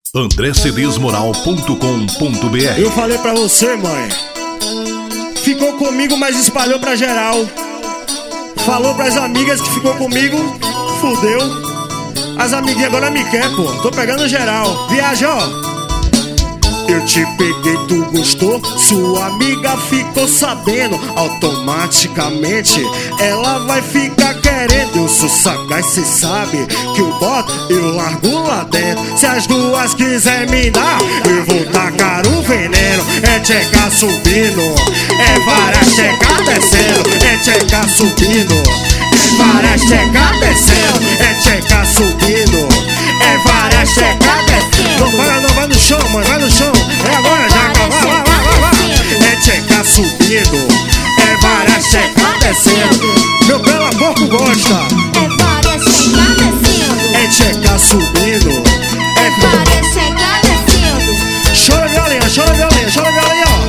AndréCedesMoral.com.br. Eu falei pra você, mãe. Ficou comigo, mas espalhou pra geral. Falou pras amigas que ficou comigo, fudeu. As amiguinhas agora me quer, pô. Tô pegando geral. Viaja, ó. Eu te peguei, tu gostou? Sua amiga ficou sabendo. Automaticamente ela vai ficar querendo. Eu sou sagaz, cê sabe que eu boto, eu largo lá dentro. Se as duas quiser me dar, eu vou tacar o veneno. É tcheca subindo, é várias tcheca descendo. É tcheca subindo, é várias tcheca descendo. É tcheca subindo, é várias tcheca descendo. Não para, não, vai no chão, mãe, vai no chão. É agora, Jaca, vai. É tcheca subindo, é várias tcheca descendo. Meu belo porco gosta. É várias tcheca descendo. É tcheca subindo, É várias tcheca descendo. chora violinha, chora violinha, chora violinha, ó.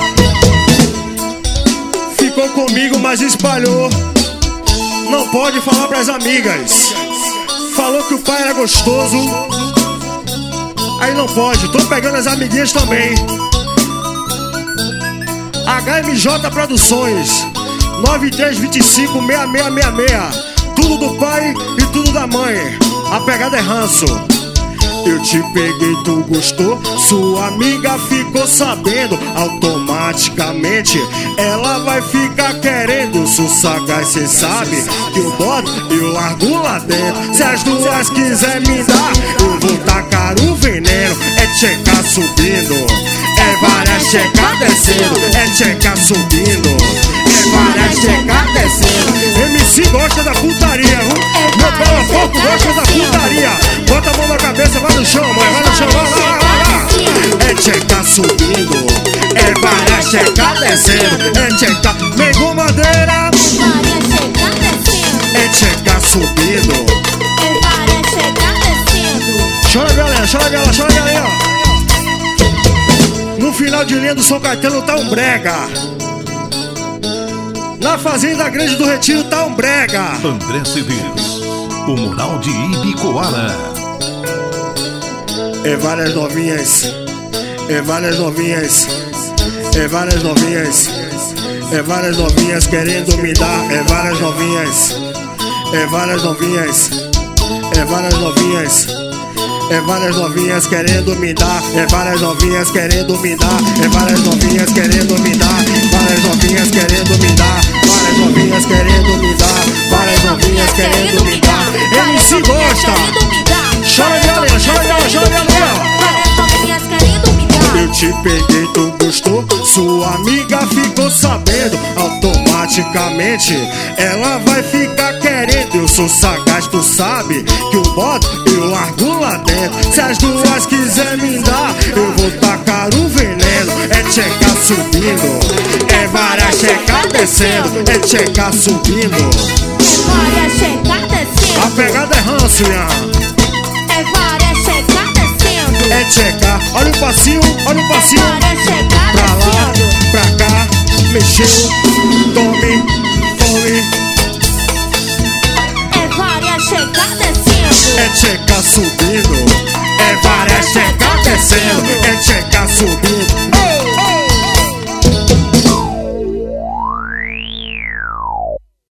Ficou comigo, mas espalhou. Não pode falar pras amigas. Falou que o pai era gostoso. Aí não pode, tô pegando as amiguinhas também. HMJ Produções 9325-6666. Tudo do pai e tudo da mãe. A pegada é ranço. Eu te peguei, tu gostou? Sua amiga ficou sabendo. Automaticamente ela vai ficar querendo. Eu sou sagaz, cê sabe que eu boto, eu largo lá dentro. Se as duas quiser me dar, eu vou tacar o veneno. É tcheca subindo, é várias tcheca descendo. É tcheca subindo, é várias tcheca descendo. MC gosta da putaria, viu? Meu belo porco gosta da putaria. Bota a mão na cabeça, vai no chão, mãe, vai no chão, vai lá. É tcheca subindo, é várias tcheca descendo. É tcheca, Mengo Madeira. Várias tcheca descendo. É tcheca subindo. É várias tcheca descendo. Chora violinha, chora viola, chora violinha. No final de linha do São Caetano tá um brega. Na Fazenda Grande do Retiro tá um brega. André Cedes, o Mural de Ibicoara. É várias novinhas, é várias novinhas, é várias novinhas, é várias novinhas querendo me dar. É várias novinhas, é várias novinhas, é várias novinhas, é várias novinhas querendo me dar. É várias novinhas querendo me dar. É várias novinhas querendo me dar. Várias novinhas querendo me dar. Várias novinhas querendo me dar. Várias novinhas querendo me dar. MC gosta. Chora violinha, chora violinha, chora violinha. Várias novinhas querendo me dar. Eu te peguei, tu gostou? Sua amiga ficou sabendo. Automaticamente ela vai ficar querendo. Eu sou sagaz, tu sabe que eu boto, eu largo lá dentro. Se as duas quiser me dar, eu vou tacar o veneno. É tcheca subindo, é várias tcheca descendo. É tcheca subindo, É várias tcheca descendo. a pegada é ranço, Ian. É várias tcheca descendo. É tcheca, olha o passinho, olha o passinho. Várias tcheca Pra lá, descendo. pra cá, mexeu, tome, tome. É várias tcheca descendo. É tcheca subindo, é várias tcheca descendo. É tcheca subindo,